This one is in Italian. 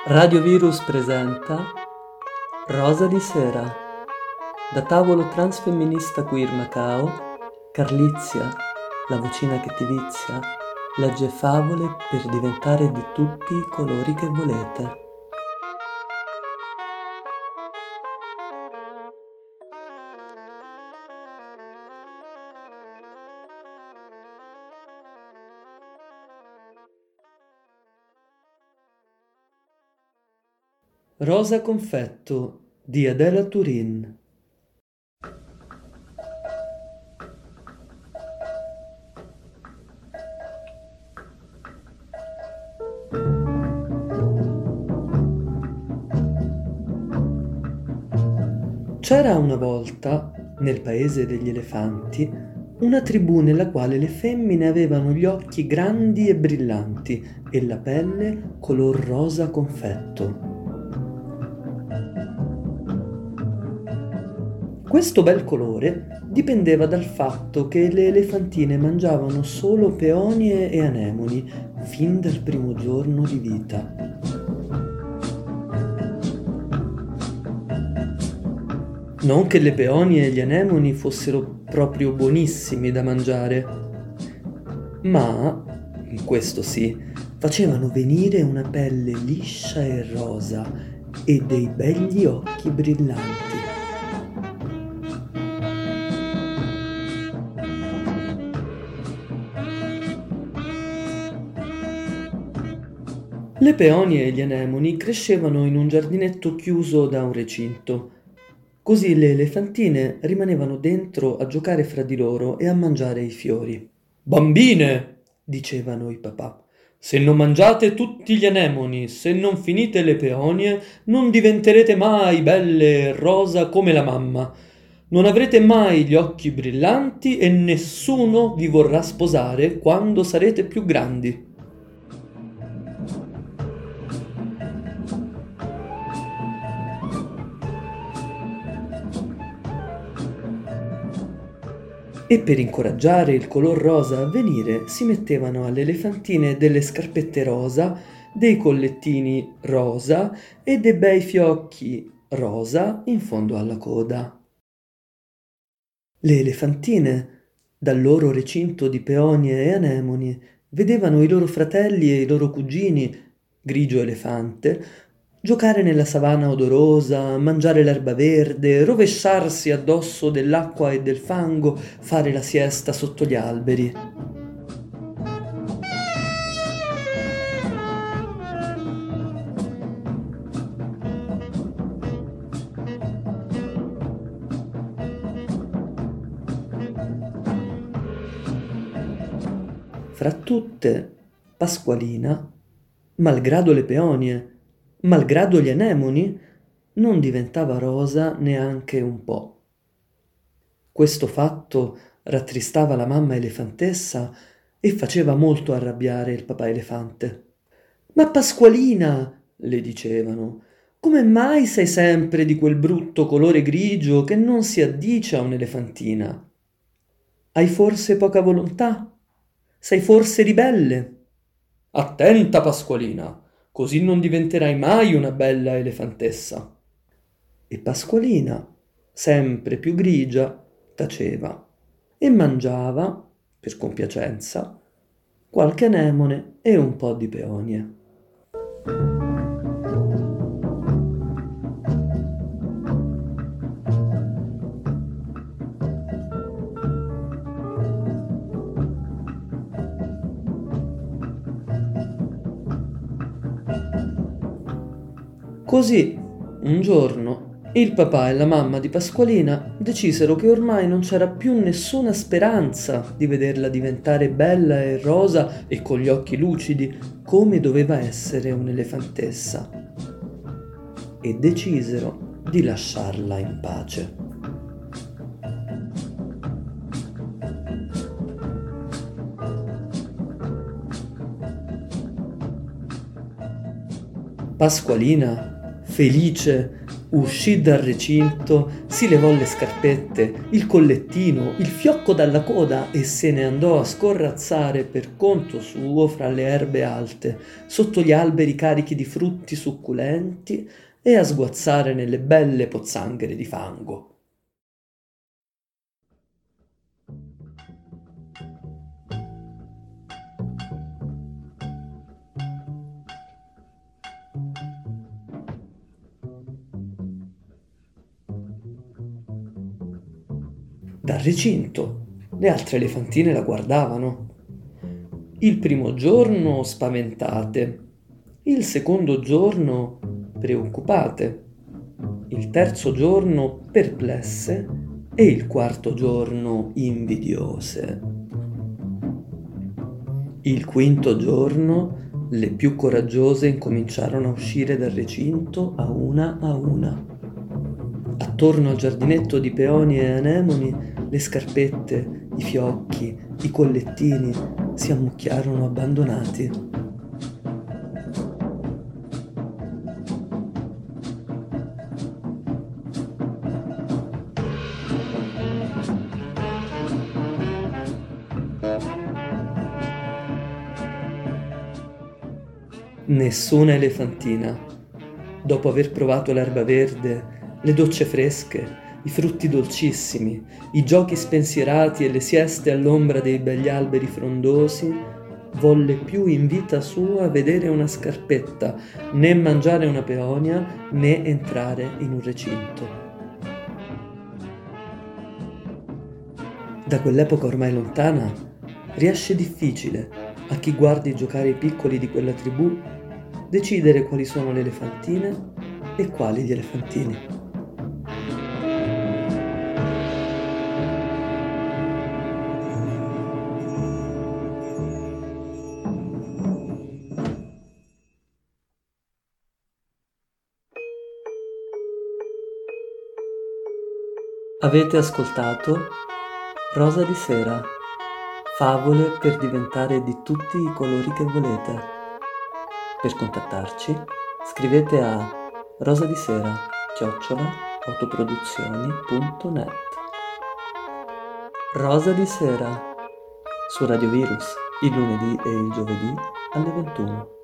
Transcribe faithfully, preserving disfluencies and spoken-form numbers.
Radio Virus presenta Rosa di sera. Da tavolo transfemminista queer Macao, Carlizia, la vocina che ti vizia, legge favole per diventare di tutti i colori che volete. Rosa confetto di Adela Turin. C'era una volta, nel paese degli elefanti, una tribù nella quale le femmine avevano gli occhi grandi e brillanti e la pelle color rosa confetto. Questo bel colore dipendeva dal fatto che le elefantine mangiavano solo peonie e anemoni fin dal primo giorno di vita. Non che le peonie e gli anemoni fossero proprio buonissimi da mangiare, ma, questo sì, facevano venire una pelle liscia e rosa e dei begli occhi brillanti. Le peonie e gli anemoni crescevano in un giardinetto chiuso da un recinto. Così le elefantine rimanevano dentro a giocare fra di loro e a mangiare i fiori. «Bambine!» dicevano i papà. «Se non mangiate tutti gli anemoni, se non finite le peonie, non diventerete mai belle e rosa come la mamma. Non avrete mai gli occhi brillanti e nessuno vi vorrà sposare quando sarete più grandi». E per incoraggiare il color rosa a venire si mettevano alle elefantine delle scarpette rosa, dei collettini rosa e dei bei fiocchi rosa in fondo alla coda. Le elefantine, dal loro recinto di peonie e anemoni, vedevano i loro fratelli e i loro cugini, grigio elefante, giocare nella savana odorosa, mangiare l'erba verde, rovesciarsi addosso dell'acqua e del fango, fare la siesta sotto gli alberi. Fra tutte, Pasqualina, malgrado le peonie, malgrado gli anemoni, non diventava rosa neanche un po'. Questo fatto rattristava la mamma elefantessa e faceva molto arrabbiare il papà elefante. «Ma Pasqualina», le dicevano, «come mai sei sempre di quel brutto colore grigio che non si addice a un'elefantina? Hai forse poca volontà? Sei forse ribelle?» «Attenta, Pasqualina! Così non diventerai mai una bella elefantessa». E Pasqualina, sempre più grigia, taceva e mangiava, per compiacenza, qualche anemone e un po' di peonie. Così, un giorno, il papà e la mamma di Pasqualina decisero che ormai non c'era più nessuna speranza di vederla diventare bella e rosa e con gli occhi lucidi come doveva essere un'elefantessa. E decisero di lasciarla in pace. Pasqualina, felice Uscì dal recinto, si levò le scarpette, il collettino, il fiocco dalla coda e se ne andò a scorrazzare per conto suo fra le erbe alte, sotto gli alberi carichi di frutti succulenti e a sguazzare nelle belle pozzanghere di fango. Dal recinto le altre elefantine la guardavano. Il primo giorno spaventate, il secondo giorno preoccupate, il terzo giorno perplesse e il quarto giorno invidiose. Il quinto giorno le più coraggiose incominciarono a uscire dal recinto a una a una. Attorno al giardinetto di peoni e anemoni le scarpette, i fiocchi, i collettini si ammucchiarono abbandonati. Nessuna elefantina, dopo aver provato l'erba verde, le docce fresche, i frutti dolcissimi, i giochi spensierati e le sieste all'ombra dei begli alberi frondosi, volle più in vita sua vedere una scarpetta, né mangiare una peonia, né entrare in un recinto. Da quell'epoca ormai lontana, riesce difficile a chi guardi giocare i piccoli di quella tribù decidere quali sono le elefantine e quali gli elefantini. Avete ascoltato Rosa di sera, favole per diventare di tutti i colori che volete. Per contattarci scrivete a rosadisera chiocciola autoproduzioni punto net. Rosa di sera su Radio Virus il lunedì e il giovedì alle ventuno.